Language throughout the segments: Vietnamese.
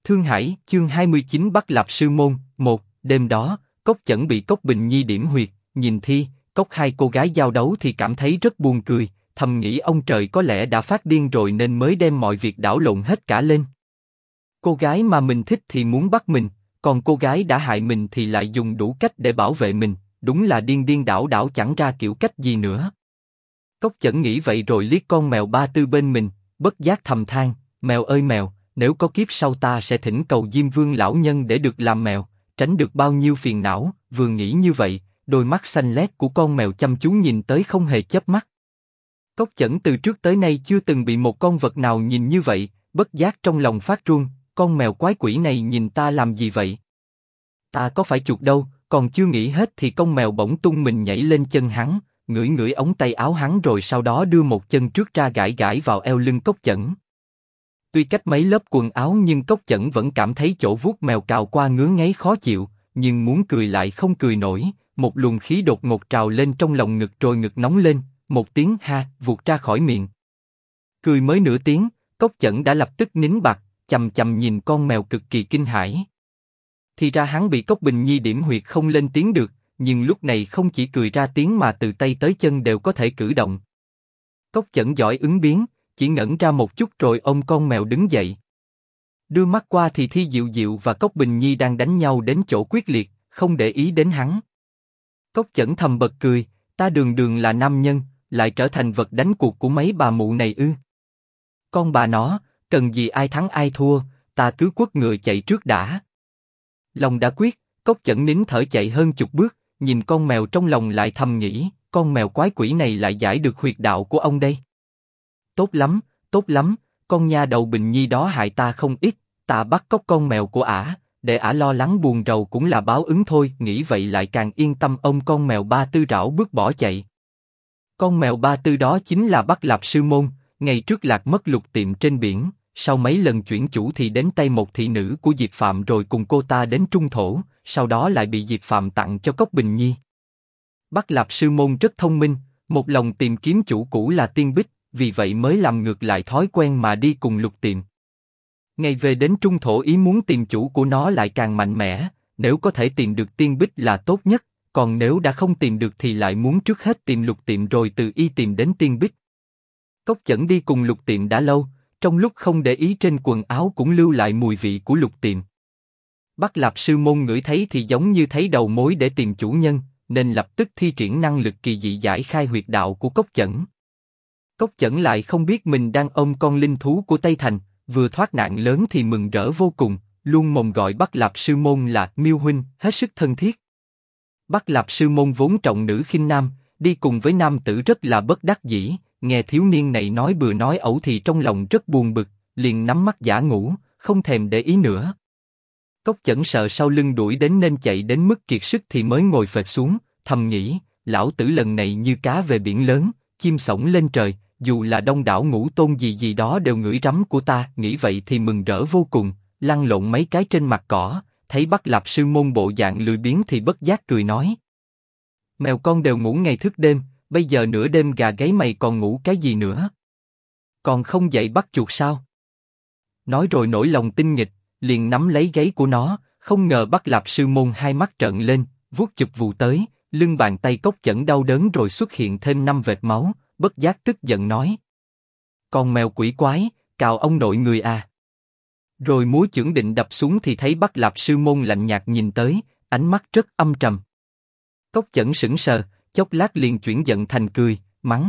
Thương Hải, chương 29 Bắc Lạp Sư Môn, 1, đêm đó, Cốc Chẩn bị Cốc Bình Nhi điểm huyệt, nhìn thi, Cốc hai cô gái giao đấu thì cảm thấy rất buồn cười, thầm nghĩ ông trời có lẽ đã phát điên rồi nên mới đem mọi việc đảo lộn hết cả lên. Cô gái mà mình thích thì muốn bắt mình, còn cô gái đã hại mình thì lại dùng đủ cách để bảo vệ mình, đúng là điên điên đảo đảo chẳng ra kiểu cách gì nữa. Cốc Chẩn nghĩ vậy rồi liếc con mèo Ba Tư bên mình, bất giác thầm than, mèo ơi mèo, nếu có kiếp sau ta sẽ thỉnh cầu Diêm Vương lão nhân để được làm mèo, tránh được bao nhiêu phiền não. Vừa nghĩ như vậy, đôi mắt xanh lét của con mèo chăm chú nhìn tới không hề chớp mắt. Cốc Chẩn từ trước tới nay chưa từng bị một con vật nào nhìn như vậy, bất giác trong lòng phát run, con mèo quái quỷ này nhìn ta làm gì vậy? Ta có phải chuột đâu? Còn chưa nghĩ hết thì con mèo bỗng tung mình nhảy lên chân hắn, ngửi ngửi ống tay áo hắn rồi sau đó đưa một chân trước ra gãi gãi vào eo lưng Cốc Chẩn. Tuy cách mấy lớp quần áo nhưng Cốc Chẩn vẫn cảm thấy chỗ vuốt mèo cào qua ngứa ngáy khó chịu, nhưng muốn cười lại không cười nổi, một luồng khí đột ngột trào lên trong lòng ngực rồi ngực nóng lên, một tiếng ha vụt ra khỏi miệng. Cười mới nửa tiếng, Cốc Chẩn đã lập tức nín bặt, chằm chằm nhìn con mèo cực kỳ kinh hãi. Thì ra hắn bị Cốc Bình Nhi điểm huyệt không lên tiếng được, nhưng lúc này không chỉ cười ra tiếng mà từ tay tới chân đều có thể cử động. Cốc Chẩn giỏi ứng biến, chỉ ngẩn ra một chút rồi ôm con mèo đứng dậy. Đưa mắt qua thì Thi Diệu Diệu và Cốc Bình Nhi đang đánh nhau đến chỗ quyết liệt, không để ý đến hắn. Cốc Chẩn thầm bật cười, ta đường đường là nam nhân, lại trở thành vật đánh cuộc của mấy bà mụ này ư? Con bà nó, cần gì ai thắng ai thua, ta cứ quất ngựa chạy trước đã. Lòng đã quyết, Cốc Chẩn nín thở chạy hơn chục bước, nhìn con mèo trong lòng lại thầm nghĩ, con mèo quái quỷ này lại giải được huyệt đạo của ông đây. Tốt lắm, con nha đầu Bình Nhi đó hại ta không ít, ta bắt cóc con mèo của ả, để ả lo lắng buồn rầu cũng là báo ứng thôi. Nghĩ vậy lại càng yên tâm ôm con mèo Ba Tư rảo bước bỏ chạy. Con mèo Ba Tư đó chính là Bắc Lạp Sư Môn, ngày trước lạc mất lục tiệm trên biển, sau mấy lần chuyển chủ thì đến tay một thị nữ của Diệp Phạm rồi cùng cô ta đến Trung Thổ, sau đó lại bị Diệp Phạm tặng cho Cốc Bình Nhi. Bắc Lạp Sư Môn rất thông minh, một lòng tìm kiếm chủ cũ là Tiên Bích, vì vậy mới làm ngược lại thói quen mà đi cùng lục tiệm. Ngày về đến Trung Thổ ý muốn tìm chủ của nó lại càng mạnh mẽ, nếu có thể tìm được Tiên Bích là tốt nhất, còn nếu đã không tìm được thì lại muốn trước hết tìm lục tiệm rồi từ y tìm đến Tiên Bích. Cốc Chẩn đi cùng lục tiệm đã lâu, trong lúc không để ý trên quần áo cũng lưu lại mùi vị của lục tiệm. Bắc Lạp Sư Môn ngửi thấy thì giống như thấy đầu mối để tìm chủ nhân, nên lập tức thi triển năng lực kỳ dị giải khai huyệt đạo của Cốc Chẩn. Cốc Chẩn lại không biết mình đang ôm con linh thú của Tây Thành, vừa thoát nạn lớn thì mừng rỡ vô cùng, luôn mồm gọi Bắc Lạp Sư Môn là Miêu huynh, hết sức thân thiết. Bắc Lạp Sư Môn vốn trọng nữ khinh nam, đi cùng với nam tử rất là bất đắc dĩ, nghe thiếu niên này nói bừa nói ẩu thì trong lòng rất buồn bực, liền nhắm mắt giả ngủ, không thèm để ý nữa. Cốc Chẩn sợ sau lưng đuổi đến nên chạy đến mức kiệt sức thì mới ngồi phệt xuống, thầm nghĩ, lão tử lần này như cá về biển lớn, chim sổng lên trời, dù là Đông Đảo Ngũ Tôn gì gì đó đều ngửi rắm của ta. Nghĩ vậy thì mừng rỡ vô cùng, lăn lộn mấy cái trên mặt cỏ, thấy Bắc Lạp Sư Môn bộ dạng lười biếng thì bất giác cười nói: mèo con đều ngủ ngày thức đêm, bây giờ nửa đêm gà gáy mày còn ngủ cái gì nữa? Còn không dậy bắt chuột sao? Nói rồi nổi lòng tinh nghịch, liền nắm lấy gáy của nó, không ngờ Bắc Lạp Sư Môn hai mắt trợn lên, vuốt chụp vù tới, lưng bàn tay Cốc Chẩn đau đớn rồi xuất hiện thêm 5 vệt máu, bất giác tức giận nói: con mèo quỷ quái, cào ông nội người à? Rồi múa chưởng định đập xuống thì thấy Bắc Lạp Sư Môn lạnh nhạt nhìn tới, ánh mắt rất âm trầm. Cốc Chẩn sững sờ, chốc lát liền chuyển giận thành cười, mắng: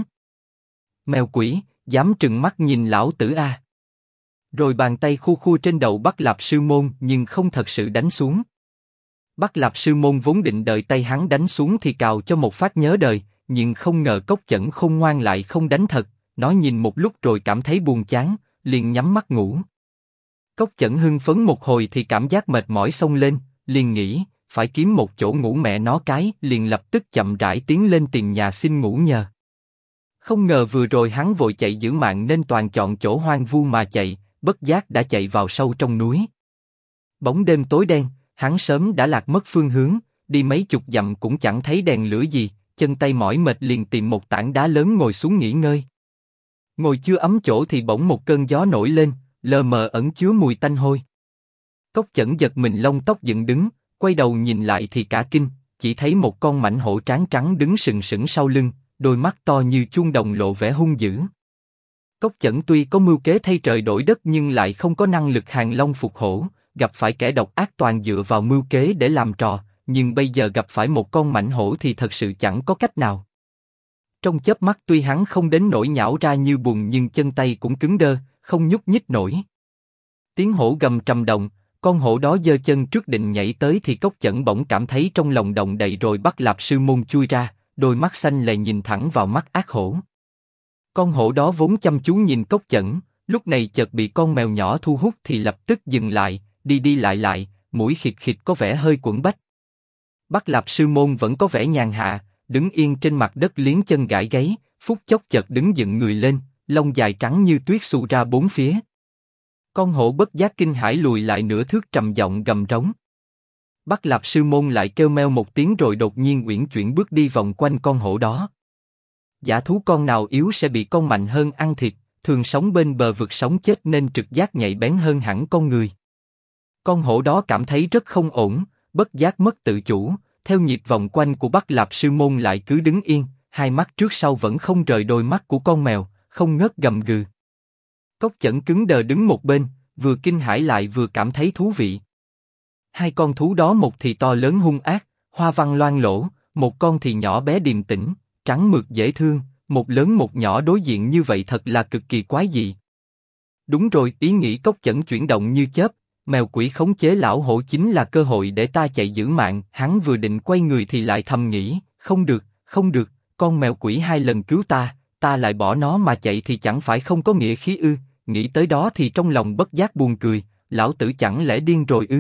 mèo quỷ, dám trừng mắt nhìn lão tử à? Rồi bàn tay khu khu trên đầu Bắc Lạp Sư Môn nhưng không thật sự đánh xuống. Bắc Lạp Sư Môn vốn định đợi tay hắn đánh xuống thì cào cho một phát nhớ đời, nhưng không ngờ Cốc Chẩn khôn ngoan lại không đánh thật, nó nhìn một lúc rồi cảm thấy buồn chán, liền nhắm mắt ngủ. Cốc Chẩn hưng phấn một hồi thì cảm giác mệt mỏi xông lên, liền nghĩ phải kiếm một chỗ ngủ mẹ nó cái, liền lập tức chậm rãi tiến lên tìm nhà xin ngủ nhờ. Không ngờ vừa rồi hắn vội chạy giữ mạng nên toàn chọn chỗ hoang vu mà chạy, bất giác đã chạy vào sâu trong núi. Bóng đêm tối đen, hắn sớm đã lạc mất phương hướng, đi mấy chục dặm cũng chẳng thấy đèn lửa gì, chân tay mỏi mệt liền tìm một tảng đá lớn ngồi xuống nghỉ ngơi. Ngồi chưa ấm chỗ thì bỗng một cơn gió nổi lên, lờ mờ ẩn chứa mùi tanh hôi. Cốc Chẩn giật mình lông tóc dựng đứng, quay đầu nhìn lại thì cả kinh, chỉ thấy một con mãnh hổ trán trắng đứng sừng sững sau lưng, đôi mắt to như chuông đồng lộ vẻ hung dữ. Cốc Chẩn tuy có mưu kế thay trời đổi đất nhưng lại không có năng lực hàng long phục hổ, gặp phải kẻ độc ác toàn dựa vào mưu kế để làm trò, nhưng bây giờ gặp phải một con mãnh hổ thì thật sự chẳng có cách nào. Trong chớp mắt tuy hắn không đến nỗi nhão ra như bùn nhưng chân tay cũng cứng đơ, không nhúc nhích nổi. Tiếng hổ gầm trầm đồng, con hổ đó giơ chân trước định nhảy tới thì Cốc Chẩn bỗng cảm thấy trong lòng động đậy rồi Bắc Lạp Sư Môn chui ra, đôi mắt xanh lè nhìn thẳng vào mắt ác hổ. Con hổ đó vốn chăm chú nhìn Cốc Chẩn, lúc này chợt bị con mèo nhỏ thu hút thì lập tức dừng lại, đi đi lại, mũi khịt khịt có vẻ hơi quẫn bách. Bắc Lạp Sư Môn vẫn có vẻ nhàn hạ, đứng yên trên mặt đất liếm chân gãi gáy, phút chốc chợt đứng dựng người lên, lông dài trắng như tuyết xù ra bốn phía. Con hổ bất giác kinh hãi lùi lại nửa thước trầm giọng gầm rống. Bắc Lạp Sư Môn lại kêu meo một tiếng rồi đột nhiên uyển chuyển bước đi vòng quanh con hổ đó. Dã thú con nào yếu sẽ bị con mạnh hơn ăn thịt, thường sống bên bờ vực sống chết nên trực giác nhạy bén hơn hẳn con người. Con hổ đó cảm thấy rất không ổn, bất giác mất tự chủ, theo nhịp vòng quanh của Bắc Lạp Sư Môn lại cứ đứng yên, hai mắt trước sau vẫn không rời đôi mắt của con mèo, không ngớt gầm gừ. Cốc Chẩn cứng đờ đứng một bên, vừa kinh hãi lại vừa cảm thấy thú vị. Hai con thú đó một thì to lớn hung ác, hoa văn loang lổ, một con thì nhỏ bé điềm tĩnh, trắng mượt dễ thương, một lớn một nhỏ đối diện như vậy thật là cực kỳ quái dị. Đúng rồi, ý nghĩ Cốc Chẩn chuyển động như chớp, mèo quỷ khống chế lão hổ chính là cơ hội để ta chạy giữ mạng. Hắn vừa định quay người thì lại thầm nghĩ, không được, con mèo quỷ hai lần cứu ta lại bỏ nó mà chạy thì chẳng phải không có nghĩa khí ư? Nghĩ tới đó thì trong lòng bất giác buồn cười, lão tử chẳng lẽ điên rồi ư?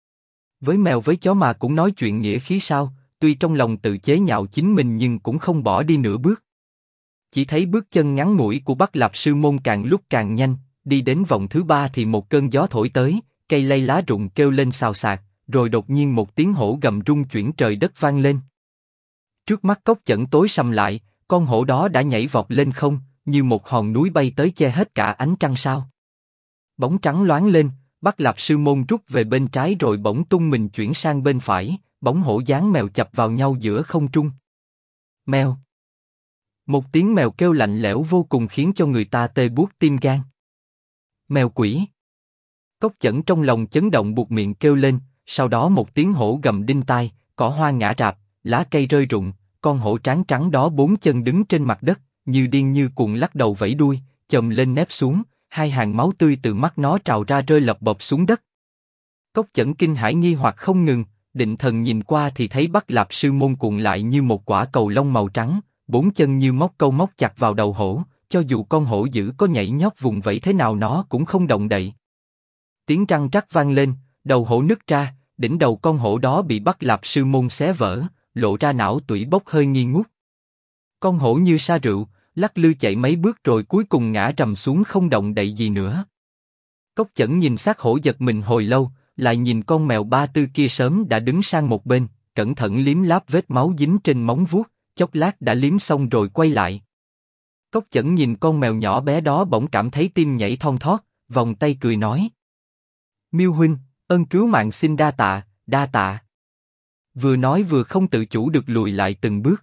Với mèo với chó mà cũng nói chuyện nghĩa khí sao? Tuy trong lòng tự chế nhạo chính mình nhưng cũng không bỏ đi nửa bước. Chỉ thấy bước chân ngắn ngủi của Bắc Lạp Sư Môn càng lúc càng nhanh, đi đến vòng thứ ba thì một cơn gió thổi tới, cây lay lá rụng kêu lên xào xạc, rồi đột nhiên một tiếng hổ gầm rung chuyển trời đất vang lên. Trước mắt Cốc Chẩn tối sầm lại, con hổ đó đã nhảy vọt lên không, như một hòn núi bay tới che hết cả ánh trăng sao. Bóng trắng loáng lên, Bắc Lạp Sư Môn rút về bên trái rồi bỗng tung mình chuyển sang bên phải, bóng hổ dáng mèo chập vào nhau giữa không trung. Mèo. Một tiếng mèo kêu lạnh lẽo vô cùng khiến cho người ta tê buốt tim gan. Mèo quỷ. Cốc Chẩn trong lòng chấn động buột miệng kêu lên, sau đó một tiếng hổ gầm đinh tai, cỏ hoa ngã rạp, lá cây rơi rụng, con hổ trắng trắng đó bốn chân đứng trên mặt đất, như điên như cuồng lắc đầu vẫy đuôi, chồm lên nép xuống, hai hàng máu tươi từ mắt nó trào ra rơi lập bập xuống đất. Cốc Chẩn kinh hãi nghi hoặc không ngừng, định thần nhìn qua thì thấy Bắc Lạp Sư Môn cuộn lại như một quả cầu lông màu trắng, bốn chân như móc câu móc chặt vào đầu hổ, cho dù con hổ dữ có nhảy nhót vùng vẫy thế nào nó cũng không động đậy. Tiếng răng rắc vang lên, đầu hổ nứt ra, đỉnh đầu con hổ đó bị Bắc Lạp Sư Môn xé vỡ, lộ ra não tủy bốc hơi nghi ngút. Con hổ như sa rượu, lắc lư chạy mấy bước rồi cuối cùng ngã rầm xuống không động đậy gì nữa. Cốc Chẩn nhìn xác hổ giật mình hồi lâu, lại nhìn con mèo ba tư kia sớm đã đứng sang một bên, cẩn thận liếm láp vết máu dính trên móng vuốt, chốc lát đã liếm xong rồi quay lại. Cốc Chẩn nhìn con mèo nhỏ bé đó bỗng cảm thấy tim nhảy thon thót, vòng tay cười nói: Miêu huynh, ơn cứu mạng xin đa tạ, đa tạ. Vừa nói vừa không tự chủ được lùi lại từng bước.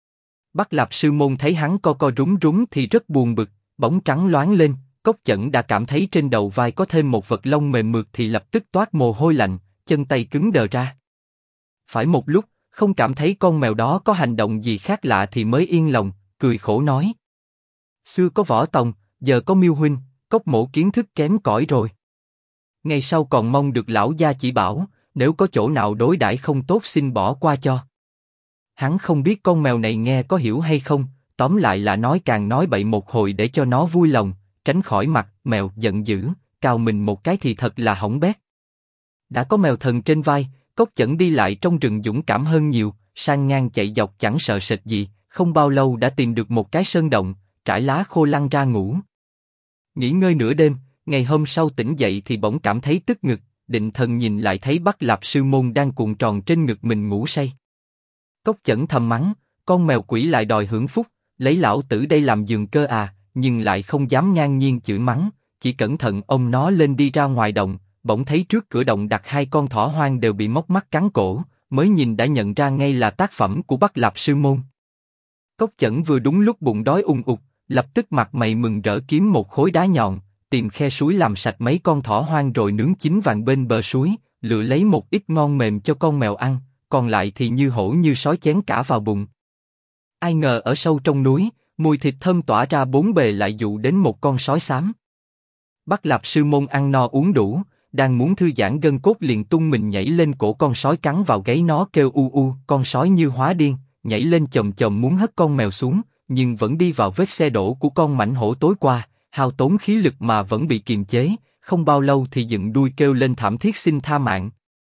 Bắc Lạp Sư Môn thấy hắn co co rúm rúm thì rất buồn bực, bóng trắng loáng lên, Cốc Chẩn đã cảm thấy trên đầu vai có thêm một vật lông mềm mượt thì lập tức toát mồ hôi lạnh, chân tay cứng đờ ra. Phải một lúc, không cảm thấy con mèo đó có hành động gì khác lạ thì mới yên lòng, cười khổ nói: Xưa có Võ Tòng, giờ có Miêu huynh, Cốc mỗ kiến thức kém cỏi rồi. Ngày sau còn mong được lão gia chỉ bảo, nếu có chỗ nào đối đãi không tốt xin bỏ qua cho. Hắn không biết con mèo này nghe có hiểu hay không, tóm lại là nói càng nói bậy một hồi để cho nó vui lòng, tránh khỏi mặt mèo giận dữ, cào mình một cái thì thật là hỏng bét. Đã có mèo thần trên vai, Cốc Chẩn đi lại trong rừng dũng cảm hơn nhiều, sang ngang chạy dọc chẳng sợ sệt gì, không bao lâu đã tìm được một cái sơn động, trải lá khô lăn ra ngủ. Nghỉ ngơi nửa đêm, ngày hôm sau tỉnh dậy thì bỗng cảm thấy tức ngực, định thần nhìn lại thấy Bắc Lạp Sư Môn đang cuộn tròn trên ngực mình ngủ say. Cốc Chẩn thầm mắng, con mèo quỷ lại đòi hưởng phúc, lấy lão tử đây làm giường cơ à, nhưng lại không dám ngang nhiên chửi mắng, chỉ cẩn thận ôm nó lên đi ra ngoài động, bỗng thấy trước cửa động đặt hai con thỏ hoang đều bị móc mắt cắn cổ, mới nhìn đã nhận ra ngay là tác phẩm của Bắc Lạp Sư Môn. Cốc Chẩn vừa đúng lúc bụng đói ùng ục, lập tức mặt mày mừng rỡ kiếm một khối đá nhọn, tìm khe suối làm sạch mấy con thỏ hoang rồi nướng chín vàng bên bờ suối, lựa lấy một ít ngon mềm cho con mèo ăn, còn lại thì như hổ như sói chén cả vào bụng. Ai ngờ ở sâu trong núi, mùi thịt thơm tỏa ra bốn bề lại dụ đến một con sói xám. Bắc Lạp Sư Môn ăn no uống đủ, đang muốn thư giãn gân cốt liền tung mình nhảy lên cổ con sói cắn vào gáy nó kêu u u, con sói như hóa điên, nhảy lên chồm chồm muốn hất con mèo xuống, nhưng vẫn đi vào vết xe đổ của con mãnh hổ tối qua, hao tốn khí lực mà vẫn bị kiềm chế, không bao lâu thì dựng đuôi kêu lên thảm thiết xin tha mạng.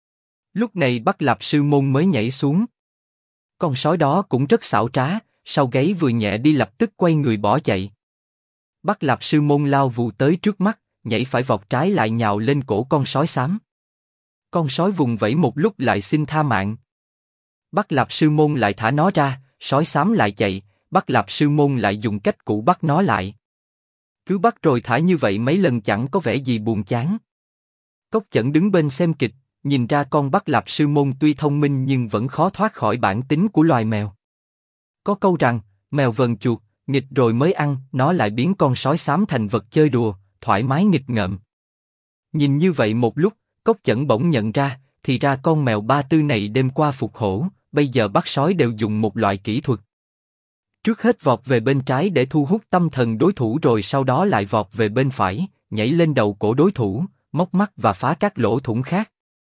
Lúc này Bắc Lạp Sư Môn mới nhảy xuống. Con sói đó cũng rất xảo trá, sau gáy vừa nhẹ đi lập tức quay người bỏ chạy. Bắc Lạp Sư Môn lao vù tới trước mắt, nhảy phải vọt trái lại nhào lên cổ con sói xám. Con sói vùng vẫy một lúc lại xin tha mạng. Bắc Lạp Sư Môn lại thả nó ra, sói xám lại chạy, Bắc Lạp Sư Môn lại dùng cách cũ bắt nó lại. Cứ bắt rồi thả như vậy mấy lần chẳng có vẻ gì buồn chán. Cốc Chẩn đứng bên xem kịch, nhìn ra con Bắc Lạp Sư Môn tuy thông minh nhưng vẫn khó thoát khỏi bản tính của loài mèo. Có câu rằng, mèo vờn chuột, nghịch rồi mới ăn, nó lại biến con sói xám thành vật chơi đùa, thoải mái nghịch ngợm. Nhìn như vậy một lúc, Cốc Chẩn bỗng nhận ra, thì ra con mèo Ba Tư này đêm qua phục hổ, bây giờ bắt sói đều dùng một loại kỹ thuật. Trước hết vọt về bên trái để thu hút tâm thần đối thủ rồi sau đó lại vọt về bên phải, nhảy lên đầu cổ đối thủ, móc mắt và phá các lỗ thủng khác.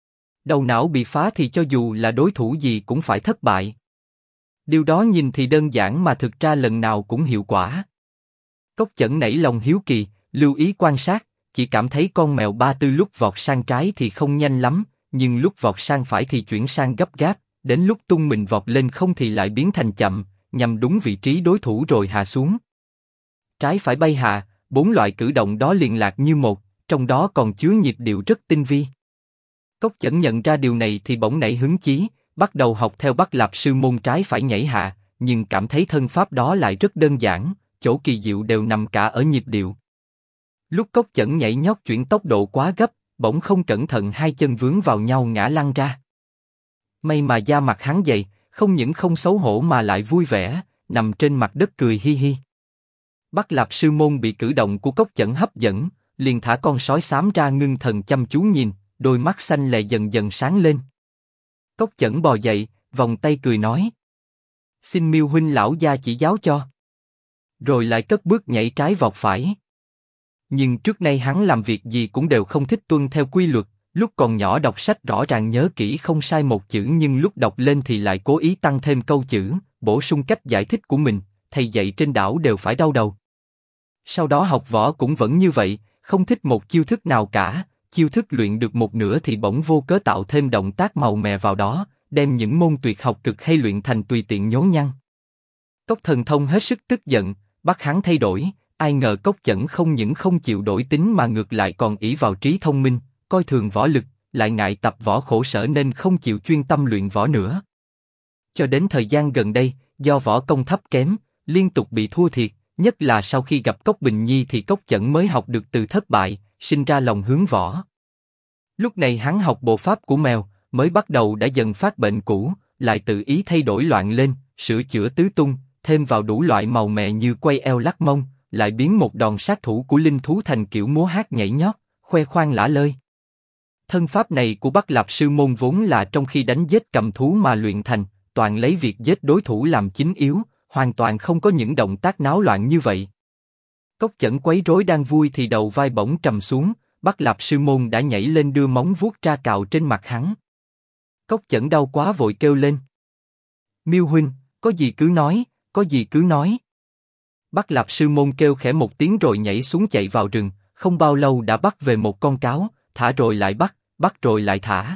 Đầu não bị phá thì cho dù là đối thủ gì cũng phải thất bại. Điều đó nhìn thì đơn giản mà thực ra lần nào cũng hiệu quả. Cốc Chẩn nảy lòng hiếu kỳ, lưu ý quan sát, chỉ cảm thấy con mèo Ba Tư lúc vọt sang trái thì không nhanh lắm, nhưng lúc vọt sang phải thì chuyển sang gấp gáp, đến lúc tung mình vọt lên không thì lại biến thành chậm, nhằm đúng vị trí đối thủ rồi hạ xuống. Trái phải bay hạ, bốn loại cử động đó liền lạc như một, trong đó còn chứa nhịp điệu rất tinh vi. Cốc Chẩn nhận ra điều này thì bỗng nảy hứng chí, bắt đầu học theo Bắc Lạp Sư Môn trái phải nhảy hạ, nhưng cảm thấy thân pháp đó lại rất đơn giản, chỗ kỳ diệu đều nằm cả ở nhịp điệu. Lúc Cốc Chẩn nhảy nhót chuyển tốc độ quá gấp, bỗng không cẩn thận hai chân vướng vào nhau ngã lăn ra. May mà da mặt hắn dày, không những không xấu hổ mà lại vui vẻ, nằm trên mặt đất cười hi hi. Bắc Lạp Sư Môn bị cử động của Cốc Chẩn hấp dẫn, liền thả con sói xám ra ngưng thần chăm chú nhìn, đôi mắt xanh lè dần dần sáng lên. Cốc Chẩn bò dậy, vòng tay cười nói: "Xin Miêu huynh lão gia chỉ giáo cho." Rồi lại cất bước nhảy trái vọt phải. Nhưng trước nay hắn làm việc gì cũng đều không thích tuân theo quy luật, lúc còn nhỏ đọc sách rõ ràng nhớ kỹ không sai một chữ nhưng lúc đọc lên thì lại cố ý tăng thêm câu chữ, bổ sung cách giải thích của mình, thầy dạy trên đảo đều phải đau đầu. Sau đó học võ cũng vẫn như vậy, không thích một chiêu thức nào cả, chiêu thức luyện được một nửa thì bỗng vô cớ tạo thêm động tác màu mè vào đó, đem những môn tuyệt học cực hay luyện thành tùy tiện nhố nhăng. Cốc Thần Thông hết sức tức giận, bắt hắn thay đổi, ai ngờ Cốc Chẩn không những không chịu đổi tính mà ngược lại còn ỷ vào trí thông minh, coi thường võ lực, lại ngại tập võ khổ sở nên không chịu chuyên tâm luyện võ nữa. Cho đến thời gian gần đây, do võ công thấp kém, liên tục bị thua thiệt, nhất là sau khi gặp Cốc Bình Nhi thì Cốc Chẩn mới học được từ thất bại, sinh ra lòng hướng võ. Lúc này hắn học bộ pháp của mèo, mới bắt đầu đã dần phát bệnh cũ, lại tự ý thay đổi loạn lên, sửa chữa tứ tung, thêm vào đủ loại màu mè như quay eo lắc mông, lại biến một đòn sát thủ của linh thú thành kiểu múa hát nhảy nhót, khoe khoang lả lơi. Thân pháp này của Bắc Lạp Sư Môn vốn là trong khi đánh giết cầm thú mà luyện thành, toàn lấy việc giết đối thủ làm chính yếu, hoàn toàn không có những động tác náo loạn như vậy. Cốc Chẩn quấy rối đang vui thì đầu vai bỗng trầm xuống, Bắc Lạp Sư Môn đã nhảy lên đưa móng vuốt ra cào trên mặt hắn. Cốc Chẩn đau quá vội kêu lên: "Miêu huynh, có gì cứ nói, có gì cứ nói." Bắc Lạp Sư Môn kêu khẽ một tiếng rồi nhảy xuống chạy vào rừng, không bao lâu đã bắt về một con cáo, thả rồi lại bắt, bắt rồi lại thả.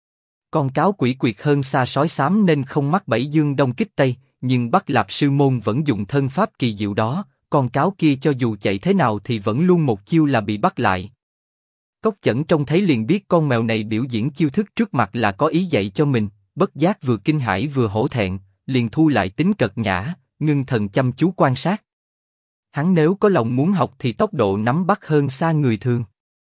Con cáo quỷ quyệt hơn xa sói xám nên không mắc bẫy dương đông kích tây, nhưng Bắc Lạp Sư Môn vẫn dùng thân pháp kỳ diệu đó, con cáo kia cho dù chạy thế nào thì vẫn luôn một chiêu là bị bắt lại. Cốc Chẩn trông thấy liền biết con mèo này biểu diễn chiêu thức trước mặt là có ý dạy cho mình, bất giác vừa kinh hãi vừa hổ thẹn, liền thu lại tính cật nhã, ngưng thần chăm chú quan sát. Hắn nếu có lòng muốn học thì tốc độ nắm bắt hơn xa người thường.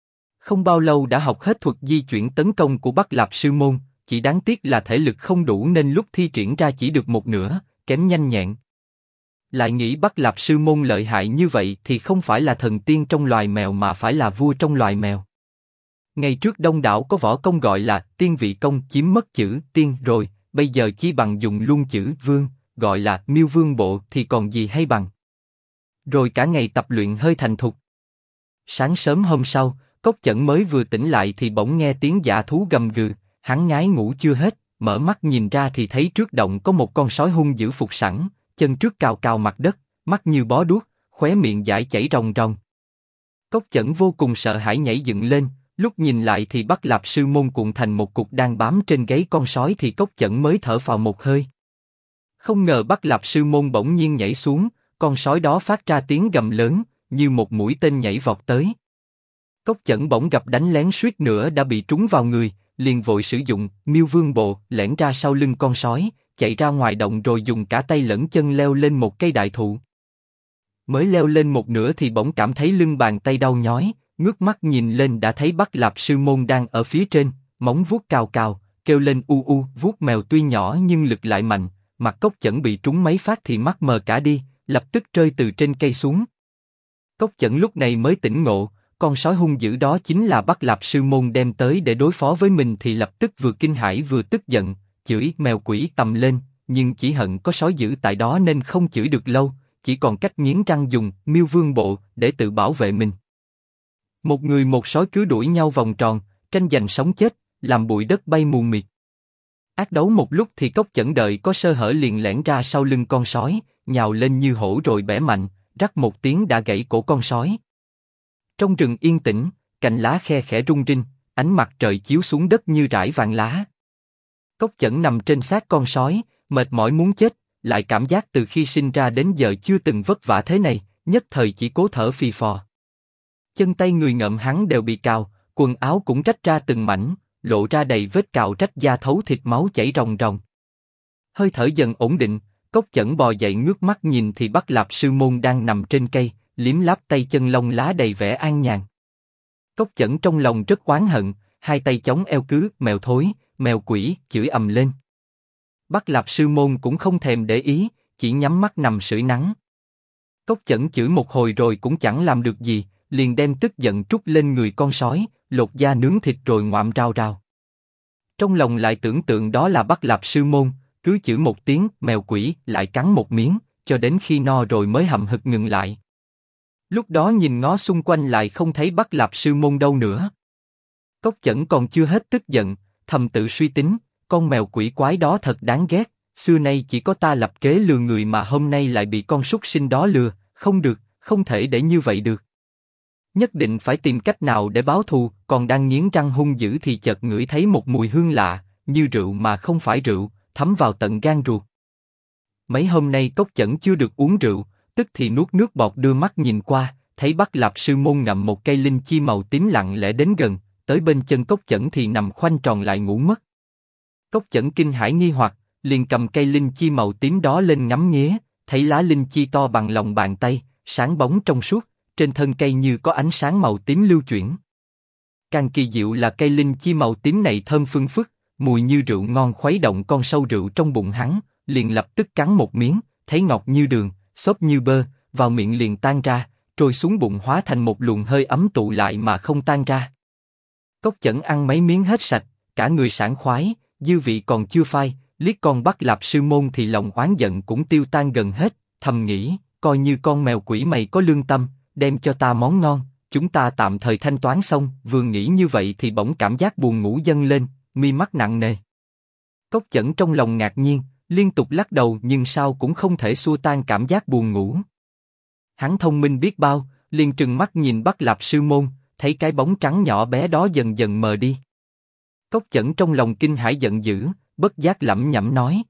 Không bao lâu đã học hết thuật di chuyển tấn công của Bắc Lạp Sư Môn, chỉ đáng tiếc là thể lực không đủ nên lúc thi triển ra chỉ được một nửa, kém nhanh nhẹn. Lại nghĩ Bắc Lạp Sư Môn lợi hại như vậy thì không phải là thần tiên trong loài mèo mà phải là vua trong loài mèo. Ngày trước đông đảo có võ công gọi là tiên vị công chiếm mất chữ tiên rồi, bây giờ chi bằng dùng luôn chữ vương, gọi là Miêu Vương Bộ thì còn gì hay bằng. Rồi cả ngày tập luyện hơi thành thục. Sáng sớm hôm sau, Cốc Chẩn mới vừa tỉnh lại thì bỗng nghe tiếng dã thú gầm gừ, hắn ngái ngủ chưa hết, mở mắt nhìn ra thì thấy trước động có một con sói hung dữ phục sẵn, chân trước cào cào mặt đất, mắt như bó đuốc, khóe miệng dãi chảy ròng ròng. Cốc Chẩn vô cùng sợ hãi nhảy dựng lên, lúc nhìn lại thì Bắc Lạp Sư Môn cuộn thành một cục đang bám trên gáy con sói thì Cốc Chẩn mới thở phào một hơi. Không ngờ Bắc Lạp Sư Môn bỗng nhiên nhảy xuống, con sói đó phát ra tiếng gầm lớn, như một mũi tên nhảy vọt tới. Cốc Chẩn bỗng gặp đánh lén suýt nữa đã bị trúng vào người, liền vội sử dụng Miêu Vương Bộ lẻn ra sau lưng con sói, chạy ra ngoài động rồi dùng cả tay lẫn chân leo lên một cây đại thụ. Mới leo lên một nửa thì bỗng cảm thấy lưng bàn tay đau nhói, ngước mắt nhìn lên đã thấy Bắc Lạp Sư Môn đang ở phía trên, móng vuốt cào cào, kêu lên u u. Vuốt mèo tuy nhỏ nhưng lực lại mạnh, mặt Cốc Chẩn bị trúng mấy phát thì mắt mờ cả đi, lập tức rơi từ trên cây xuống. Cốc Chẩn lúc này mới tỉnh ngộ, con sói hung dữ đó chính là Bắc Lạp Sư Môn đem tới để đối phó với mình thì lập tức vừa kinh hãi vừa tức giận, chửi mèo quỷ tầm lên, nhưng chỉ hận có sói dữ tại đó nên không chửi được lâu, chỉ còn cách nghiến răng dùng Miêu Vương Bộ để tự bảo vệ mình. Một người một sói cứ đuổi nhau vòng tròn, tranh giành sống chết, làm bụi đất bay mù mịt. Ác đấu một lúc thì Cốc Chẩn đợi có sơ hở liền lẻn ra sau lưng con sói, nhào lên như hổ rồi bẻ mạnh, rắc một tiếng đã gãy cổ con sói. Trong rừng yên tĩnh, cành lá khe khẽ rung rinh, ánh mặt trời chiếu xuống đất như rải vàng lá. Cốc Chẩn nằm trên xác con sói, mệt mỏi muốn chết, lại cảm giác từ khi sinh ra đến giờ chưa từng vất vả thế này, nhất thời chỉ cố thở phì phò. Chân tay người ngợm hắn đều bị cào, quần áo cũng rách ra từng mảnh, lộ ra đầy vết cào rách da thấu thịt máu chảy ròng ròng. Hơi thở dần ổn định, Cốc Chẩn bò dậy ngước mắt nhìn thì Bắc Lạp Sư Môn đang nằm trên cây, liếm láp tay chân lông lá đầy vẻ an nhàn. Cốc Chẩn trong lòng rất oán hận, hai tay chống eo cứ mèo thối, mèo quỷ, chửi ầm lên. Bắc Lạp Sư Môn cũng không thèm để ý, chỉ nhắm mắt nằm sưởi nắng. Cốc Chẩn chửi một hồi rồi cũng chẳng làm được gì, liền đem tức giận trút lên người con sói, lột da nướng thịt rồi ngoạm rào rào. Trong lòng lại tưởng tượng đó là Bắc Lạp Sư Môn, cứ chửi một tiếng mèo quỷ lại cắn một miếng, cho đến khi no rồi mới hậm hực ngừng lại. Lúc đó nhìn ngó xung quanh lại không thấy Bắc Lạp Sư Môn đâu nữa. Cốc Chẩn còn chưa hết tức giận, thầm tự suy tính, con mèo quỷ quái đó thật đáng ghét, xưa nay chỉ có ta lập kế lừa người mà hôm nay lại bị con súc sinh đó lừa, không được, không thể để như vậy được. Nhất định phải tìm cách nào để báo thù, còn đang nghiến răng hung dữ thì chợt ngửi thấy một mùi hương lạ, như rượu mà không phải rượu, thấm vào tận gan ruột. Mấy hôm nay Cốc Chẩn chưa được uống rượu, tức thì nuốt nước bọt đưa mắt nhìn qua, thấy Bắc Lạp Sư Môn ngậm một cây linh chi màu tím lặng lẽ đến gần, tới bên chân Cốc Chẩn thì nằm khoanh tròn lại ngủ mất. Cốc Chẩn kinh hãi nghi hoặc, liền cầm cây linh chi màu tím đó lên ngắm nghía, thấy lá linh chi to bằng lòng bàn tay, sáng bóng trong suốt, trên thân cây như có ánh sáng màu tím lưu chuyển. Càng kỳ diệu là cây linh chi màu tím này thơm phưng phức, mùi như rượu ngon khuấy động con sâu rượu trong bụng hắn, liền lập tức cắn một miếng, thấy ngọt như đường, xốp như bơ, vào miệng liền tan ra, trôi xuống bụng hóa thành một luồng hơi ấm tụ lại mà không tan ra. Cốc Chẩn ăn mấy miếng hết sạch, cả người sảng khoái, dư vị còn chưa phai, liếc con Bắc Lạp Sư Môn thì lòng oán giận cũng tiêu tan gần hết, thầm nghĩ, coi như con mèo quỷ mày có lương tâm, đem cho ta món ngon, chúng ta tạm thời thanh toán xong. Vừa nghĩ như vậy thì bỗng cảm giác buồn ngủ dâng lên, mi mắt nặng nề. Cốc Chẩn trong lòng ngạc nhiên, liên tục lắc đầu nhưng sao cũng không thể xua tan cảm giác buồn ngủ. Hắn thông minh biết bao, liền trừng mắt nhìn Bắc Lạp Sư Môn, thấy cái bóng trắng nhỏ bé đó dần dần mờ đi. Cốc Chẩn trong lòng kinh hãi giận dữ, bất giác lẩm nhẩm nói: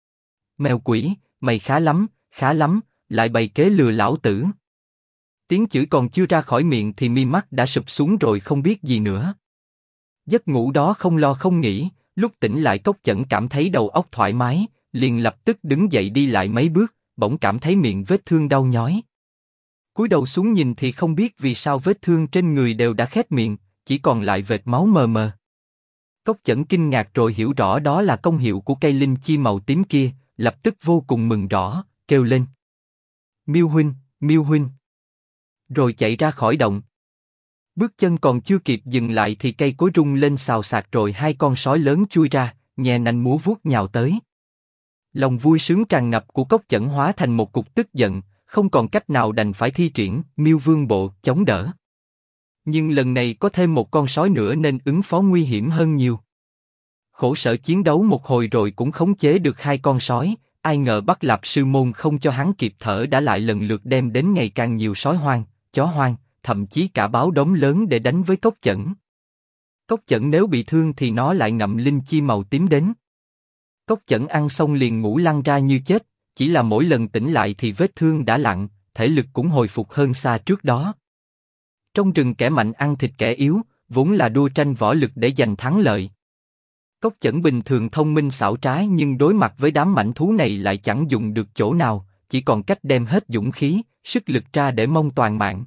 mèo quỷ, mày khá lắm, lại bày kế lừa lão tử. Tiếng chửi còn chưa ra khỏi miệng thì mi mắt đã sụp xuống rồi không biết gì nữa. Giấc ngủ đó không lo không nghĩ, lúc tỉnh lại Cốc Chẩn cảm thấy đầu óc thoải mái, liền lập tức đứng dậy đi lại mấy bước, bỗng cảm thấy miệng vết thương đau nhói. Cúi đầu xuống nhìn thì không biết vì sao vết thương trên người đều đã khép miệng, chỉ còn lại vệt máu mờ mờ. Cốc Chẩn kinh ngạc rồi hiểu rõ đó là công hiệu của cây linh chi màu tím kia, lập tức vô cùng mừng rõ, kêu lên. Miêu huynh, Miêu huynh. Rồi chạy ra khỏi động. Bước chân còn chưa kịp dừng lại thì cây cối rung lên xào xạc rồi hai con sói lớn chui ra, nhè nành múa vuốt nhào tới. Lòng vui sướng tràn ngập của Cốc Chẩn hóa thành một cục tức giận, không còn cách nào đành phải thi triển Miêu Vương Bộ chống đỡ. Nhưng lần này có thêm một con sói nữa nên ứng phó nguy hiểm hơn nhiều. Khổ sở chiến đấu một hồi rồi cũng khống chế được hai con sói, ai ngờ Bắc Lạp Sư Môn không cho hắn kịp thở đã lại lần lượt đem đến ngày càng nhiều sói hoang, chó hoang, thậm chí cả báo đống lớn để đánh với Cốc Chẩn. Cốc Chẩn nếu bị thương thì nó lại ngậm linh chi màu tím đến. Cốc Chẩn ăn xong liền ngủ lăn ra như chết, chỉ là mỗi lần tỉnh lại thì vết thương đã lặng, thể lực cũng hồi phục hơn xa trước đó. Trong rừng kẻ mạnh ăn thịt kẻ yếu, vốn là đua tranh võ lực để giành thắng lợi. Cốc Chẩn bình thường thông minh xảo trá nhưng đối mặt với đám mãnh thú này lại chẳng dùng được chỗ nào, chỉ còn cách đem hết dũng khí, sức lực ra để mong toàn mạng.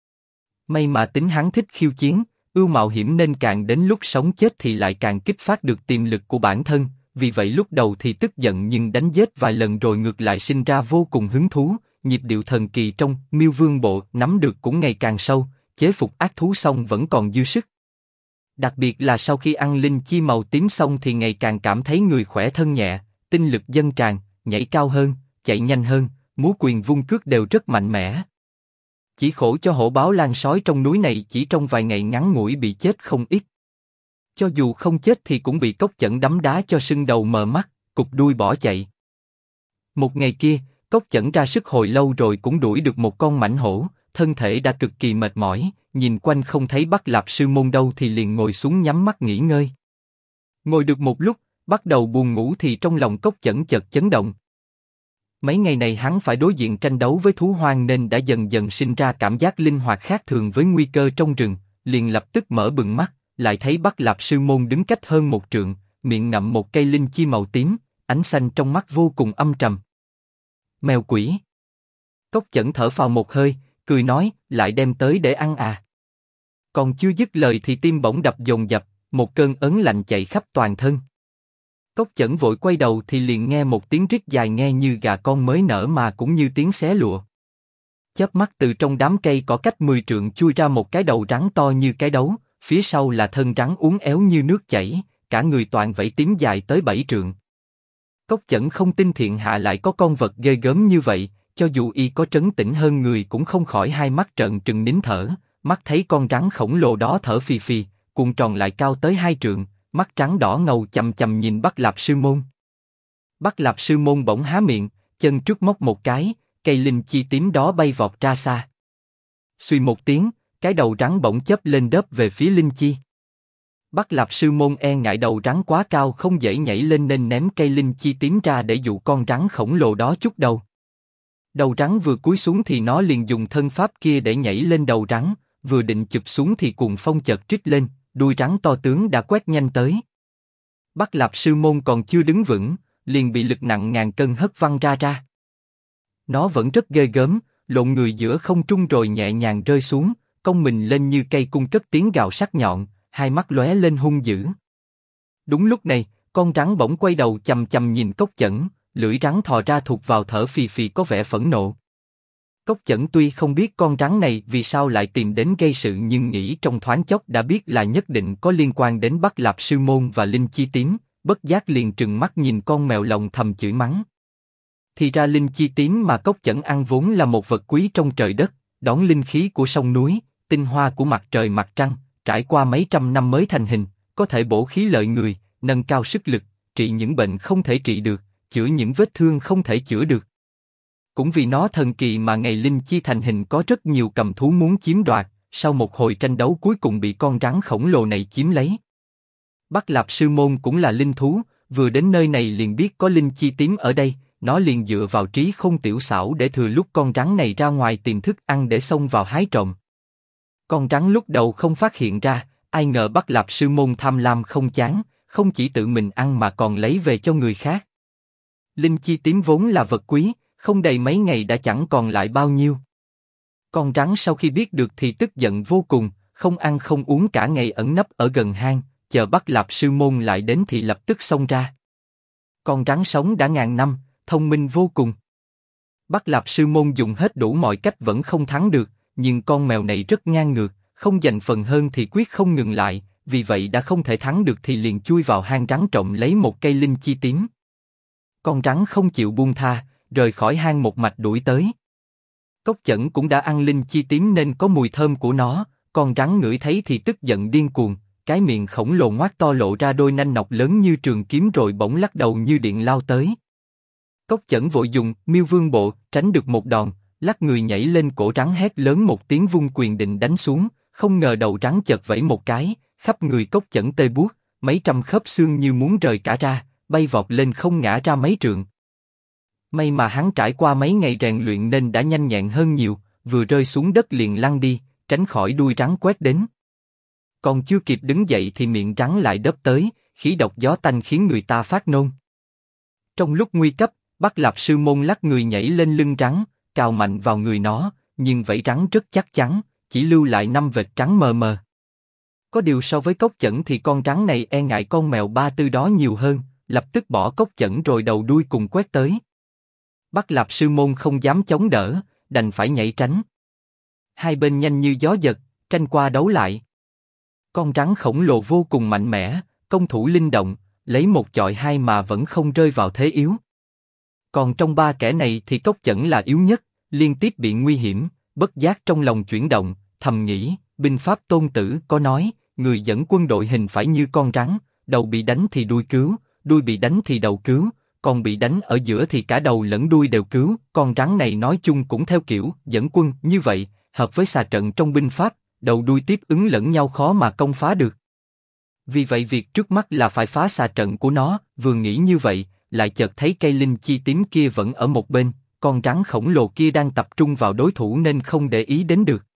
May mà tính hắn thích khiêu chiến, ưu mạo hiểm nên càng đến lúc sống chết thì lại càng kích phát được tiềm lực của bản thân, vì vậy lúc đầu thì tức giận nhưng đánh giết vài lần rồi ngược lại sinh ra vô cùng hứng thú, nhịp điệu thần kỳ trong Miêu Vương Bộ nắm được cũng ngày càng sâu, chế phục ác thú xong vẫn còn dư sức. Đặc biệt là sau khi ăn linh chi màu tím xong thì ngày càng cảm thấy người khỏe thân nhẹ, tinh lực dâng tràn, nhảy cao hơn, chạy nhanh hơn, múa quyền vung cước đều rất mạnh mẽ. Chỉ khổ cho hổ báo lang sói trong núi này chỉ trong vài ngày ngắn ngủi bị chết không ít. Cho dù không chết thì cũng bị Cốc Chẩn đấm đá cho sưng đầu mờ mắt, cụp đuôi bỏ chạy. Một ngày kia, Cốc Chẩn ra sức hồi lâu rồi cũng đuổi được một con mãnh hổ, thân thể đã cực kỳ mệt mỏi, nhìn quanh không thấy Bắc Lạp Sư Môn đâu thì liền ngồi xuống nhắm mắt nghỉ ngơi. Ngồi được một lúc, bắt đầu buồn ngủ thì trong lòng Cốc Chẩn chợt chấn động. Mấy ngày này hắn phải đối diện tranh đấu với thú hoang nên đã dần dần sinh ra cảm giác linh hoạt khác thường với nguy cơ trong rừng, liền lập tức mở bừng mắt, lại thấy Bắc Lạp Sư Môn đứng cách hơn một trượng, miệng ngậm một cây linh chi màu tím, ánh xanh trong mắt vô cùng âm trầm. Mèo quỷ. Cốc Chẩn thở phào một hơi, cười nói, lại đem tới để ăn à? Còn chưa dứt lời thì tim bỗng đập dồn dập, một cơn ớn lạnh chạy khắp toàn thân. Cốc Chẩn vội quay đầu thì liền nghe một tiếng rít dài nghe như gà con mới nở mà cũng như tiếng xé lụa. Chớp mắt từ trong đám cây có cách 10 trượng chui ra một cái đầu rắn to như cái đấu, phía sau là thân rắn uốn éo như nước chảy, cả người toàn vảy tím dài tới 7 trượng. Cốc Chẩn không tin thiên hạ lại có con vật ghê gớm như vậy, cho dù y có trấn tĩnh hơn người cũng không khỏi hai mắt trợn trừng nín thở, mắt thấy con rắn khổng lồ đó thở phì phì, cuộn tròn lại cao tới 2 trượng, mắt trắng đỏ ngầu chằm chằm nhìn Bắc Lạp Sư Môn. Bắc Lạp Sư Môn bỗng há miệng, chân trước móc một cái, cây linh chi tím đó bay vọt ra xa. Suy một tiếng, cái đầu rắn bỗng chớp lên đớp về phía linh chi. Bắc Lạp Sư Môn e ngại đầu rắn quá cao không dễ nhảy lên nên ném cây linh chi tím ra để dụ con rắn khổng lồ đó chút đầu. Đầu rắn vừa cúi xuống thì nó liền dùng thân pháp kia để nhảy lên đầu rắn, vừa định chụp xuống thì cuồng phong chợt trích lên, đuôi rắn to tướng đã quét nhanh tới. Bắc Lạp Sư Môn còn chưa đứng vững, liền bị lực nặng ngàn cân hất văng ra. Nó vẫn rất ghê gớm, lộn người giữa không trung rồi nhẹ nhàng rơi xuống, cong mình lên như cây cung cất tiếng gào sắc nhọn, hai mắt lóe lên hung dữ. Đúng lúc này, con rắn bỗng quay đầu chằm chằm nhìn Cốc Chẩn, lưỡi rắn thò ra thụt vào thở phì phì có vẻ phẫn nộ. Cốc Chẩn tuy không biết con rắn này vì sao lại tìm đến gây sự nhưng nghĩ trong thoáng chốc đã biết là nhất định có liên quan đến Bắc Lạp Sư Môn và linh chi tím, bất giác liền trừng mắt nhìn con mèo lòng thầm chửi mắng. Thì ra linh chi tím mà Cốc Chẩn ăn vốn là một vật quý trong trời đất, đón linh khí của sông núi, tinh hoa của mặt trời mặt trăng, trải qua mấy trăm năm mới thành hình, có thể bổ khí lợi người, nâng cao sức lực, trị những bệnh không thể trị được, chữa những vết thương không thể chữa được. Cũng vì nó thần kỳ mà ngày linh chi thành hình có rất nhiều cầm thú muốn chiếm đoạt, sau một hồi tranh đấu cuối cùng bị con rắn khổng lồ này chiếm lấy. Bắc Lạp Sư Môn cũng là linh thú, vừa đến nơi này liền biết có linh chi tím ở đây, nó liền dựa vào trí khôn tiểu xảo để thừa lúc con rắn này ra ngoài tìm thức ăn để xông vào hái trộm. Con rắn lúc đầu không phát hiện ra, ai ngờ Bắc Lạp Sư Môn tham lam không chán, không chỉ tự mình ăn mà còn lấy về cho người khác. Linh chi tím vốn là vật quý, không đầy mấy ngày đã chẳng còn lại bao nhiêu. Con rắn sau khi biết được thì tức giận vô cùng, không ăn không uống cả ngày ẩn nấp ở gần hang, chờ Bắc Lạp Sư Môn lại đến thì lập tức xông ra. Con rắn sống đã ngàn năm, thông minh vô cùng. Bắc Lạp Sư Môn dùng hết đủ mọi cách vẫn không thắng được, nhưng con mèo này rất ngang ngược, không giành phần hơn thì quyết không ngừng lại, vì vậy đã không thể thắng được thì liền chui vào hang rắn trộm lấy một cây linh chi tím. Con rắn không chịu buông tha, rời khỏi hang một mạch đuổi tới. Cốc Chẩn cũng đã ăn linh chi tím nên có mùi thơm của nó, con rắn ngửi thấy thì tức giận điên cuồng, cái miệng khổng lồ ngoác to lộ ra đôi nanh nọc lớn như trường kiếm rồi bỗng lắc đầu như điện lao tới. Cốc Chẩn vội dùng Miêu Vương Bộ tránh được một đòn, lắc người nhảy lên cổ rắn hét lớn một tiếng vung quyền định đánh xuống, không ngờ đầu rắn chợt vẫy một cái, khắp người Cốc Chẩn tê buốt, mấy trăm khớp xương như muốn rời cả ra, bay vọt lên không ngã ra mấy trượng. May mà hắn trải qua mấy ngày rèn luyện nên đã nhanh nhẹn hơn nhiều, vừa rơi xuống đất liền lăn đi, tránh khỏi đuôi rắn quét đến. Còn chưa kịp đứng dậy thì miệng rắn lại đớp tới, khí độc gió tanh khiến người ta phát nôn. Trong lúc nguy cấp, Bắc Lạp Sư Môn lắc người nhảy lên lưng rắn, cào mạnh vào người nó, nhưng vảy rắn rất chắc chắn, chỉ lưu lại 5 vệt trắng mờ mờ. Có điều so với Cốc Chẩn thì con rắn này e ngại con mèo ba tư đó nhiều hơn, lập tức bỏ Cốc Chẩn rồi đầu đuôi cùng quét tới. Bắc Lạp Sư Môn không dám chống đỡ, đành phải nhảy tránh. Hai bên nhanh như gió giật, tranh qua đấu lại. Con rắn khổng lồ vô cùng mạnh mẽ, công thủ linh động, lấy một chọi hai mà vẫn không rơi vào thế yếu. Còn trong ba kẻ này thì Cốc Chẩn là yếu nhất, liên tiếp bị nguy hiểm, bất giác trong lòng chuyển động, thầm nghĩ, binh pháp Tôn Tử có nói, người dẫn quân đội hình phải như con rắn, đầu bị đánh thì đuôi cứu, đuôi bị đánh thì đầu cứu, còn bị đánh ở giữa thì cả đầu lẫn đuôi đều cứu. Con rắn này nói chung cũng theo kiểu dẫn quân như vậy, hợp với xà trận trong binh pháp, đầu đuôi tiếp ứng lẫn nhau khó mà công phá được. Vì vậy việc trước mắt là phải phá xà trận của nó. Vừa nghĩ như vậy, lại chợt thấy cây linh chi tím kia vẫn ở một bên, con rắn khổng lồ kia đang tập trung vào đối thủ nên không để ý đến được.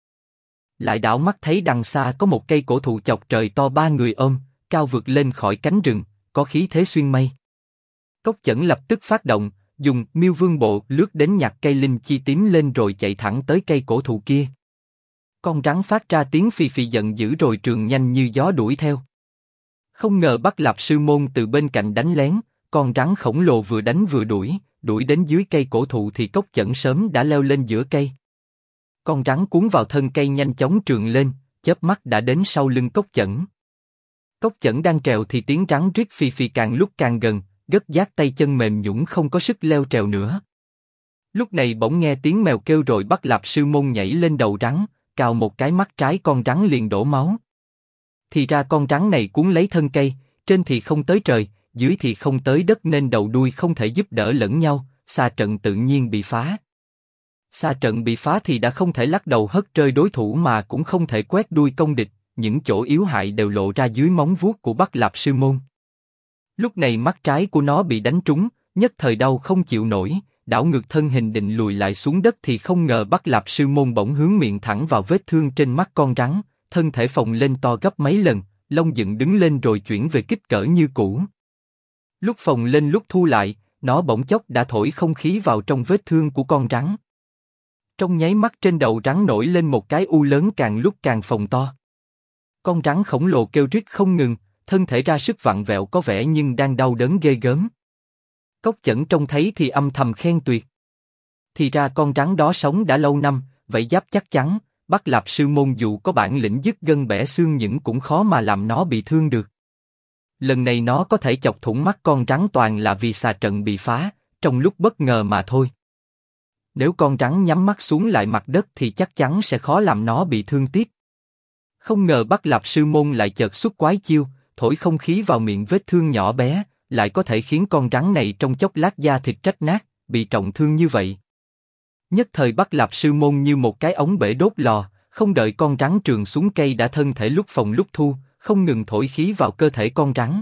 Lại đảo mắt thấy đằng xa có một cây cổ thụ chọc trời to 3 người ôm, cao vượt lên khỏi cánh rừng, có khí thế xuyên mây. Cốc Chẩn lập tức phát động, dùng Miêu Vương Bộ lướt đến nhặt cây linh chi tím lên rồi chạy thẳng tới cây cổ thụ kia. Con rắn phát ra tiếng phì phì giận dữ rồi trường nhanh như gió đuổi theo. Không ngờ Bắc Lạp Sư Môn từ bên cạnh đánh lén, con rắn khổng lồ vừa đánh vừa đuổi đến dưới cây cổ thụ thì Cốc Chẩn sớm đã leo lên giữa cây. Con rắn cuốn vào thân cây nhanh chóng trườn lên, chớp mắt đã đến sau lưng Cốc Chẩn. Cốc Chẩn đang trèo thì tiếng rắn rít phì phì càng lúc càng gần, gất giác tay chân mềm nhũn không có sức leo trèo nữa. Lúc này bỗng nghe tiếng mèo kêu rồi Bắc Lạp Sư Môn nhảy lên đầu rắn, cào một cái mắt trái con rắn liền đổ máu. Thì ra con rắn này cuốn lấy thân cây, trên thì không tới trời, dưới thì không tới đất nên đầu đuôi không thể giúp đỡ lẫn nhau, xà trận tự nhiên bị phá. Xà trận bị phá thì đã không thể lắc đầu hất rơi đối thủ mà cũng không thể quét đuôi công địch, những chỗ yếu hại đều lộ ra dưới móng vuốt của Bắc Lạp Sư Môn. Lúc này mắt trái của nó bị đánh trúng, nhất thời đau không chịu nổi, đảo ngược thân hình định lùi lại xuống đất thì không ngờ Bắc Lạp Sư Môn bỗng hướng miệng thẳng vào vết thương trên mắt con rắn, thân thể phồng lên to gấp mấy lần, lông dựng đứng lên rồi chuyển về kích cỡ như cũ. Lúc phồng lên lúc thu lại, nó bỗng chốc đã thổi không khí vào trong vết thương của con rắn. Trong nháy mắt trên đầu rắn nổi lên một cái u lớn càng lúc càng phồng to. Con rắn khổng lồ kêu rít không ngừng, thân thể ra sức vặn vẹo có vẻ nhưng đang đau đớn ghê gớm. Cốc Chẩn trông thấy thì âm thầm khen tuyệt. Thì ra con rắn đó sống đã lâu năm, vậy giáp chắc chắn, Bắc Lạp Sư Môn dù có bản lĩnh dứt gân bẻ xương những cũng khó mà làm nó bị thương được. Lần này nó có thể chọc thủng mắt con rắn toàn là vì xà trận bị phá, trong lúc bất ngờ mà thôi. Nếu con rắn nhắm mắt xuống lại mặt đất thì chắc chắn sẽ khó làm nó bị thương tiếp. Không ngờ Bắc Lạp Sư Môn lại chợt xuất quái chiêu, thổi không khí vào miệng vết thương nhỏ bé, lại có thể khiến con rắn này trong chốc lát da thịt rách nát, bị trọng thương như vậy. Nhất thời Bắc Lạp Sư Môn như một cái ống bể đốt lò, không đợi con rắn trườn xuống cây đã thân thể lúc phồng lúc thu, không ngừng thổi khí vào cơ thể con rắn.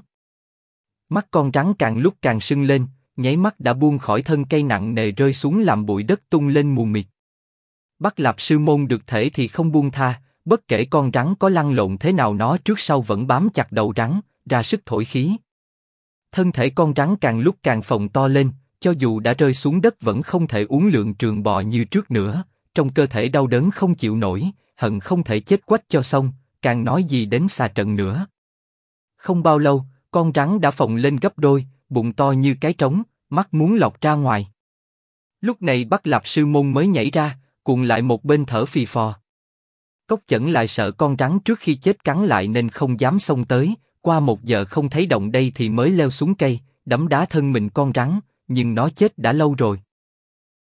Mắt con rắn càng lúc càng sưng lên, nháy mắt đã buông khỏi thân cây nặng nề rơi xuống làm bụi đất tung lên mù mịt. Bắc Lạp Sư Môn được thể thì không buông tha, bất kể con rắn có lăn lộn thế nào nó trước sau vẫn bám chặt đầu rắn, ra sức thổi khí. Thân thể con rắn càng lúc càng phồng to lên, cho dù đã rơi xuống đất vẫn không thể uốn lượn trường bò như trước nữa, trong cơ thể đau đớn không chịu nổi, hận không thể chết quách cho xong, càng nói gì đến xà trận nữa. Không bao lâu, con rắn đã phồng lên gấp đôi, bụng to như cái trống, mắt muốn lọt ra ngoài. Lúc này Bắc Lạp Sư Môn mới nhảy ra, cuộn lại một bên thở phì phò. Cốc Chẩn lại sợ con rắn trước khi chết cắn lại nên không dám xông tới, qua 1 giờ không thấy động đây thì mới leo xuống cây, đấm đá thân mình con rắn, nhưng nó chết đã lâu rồi.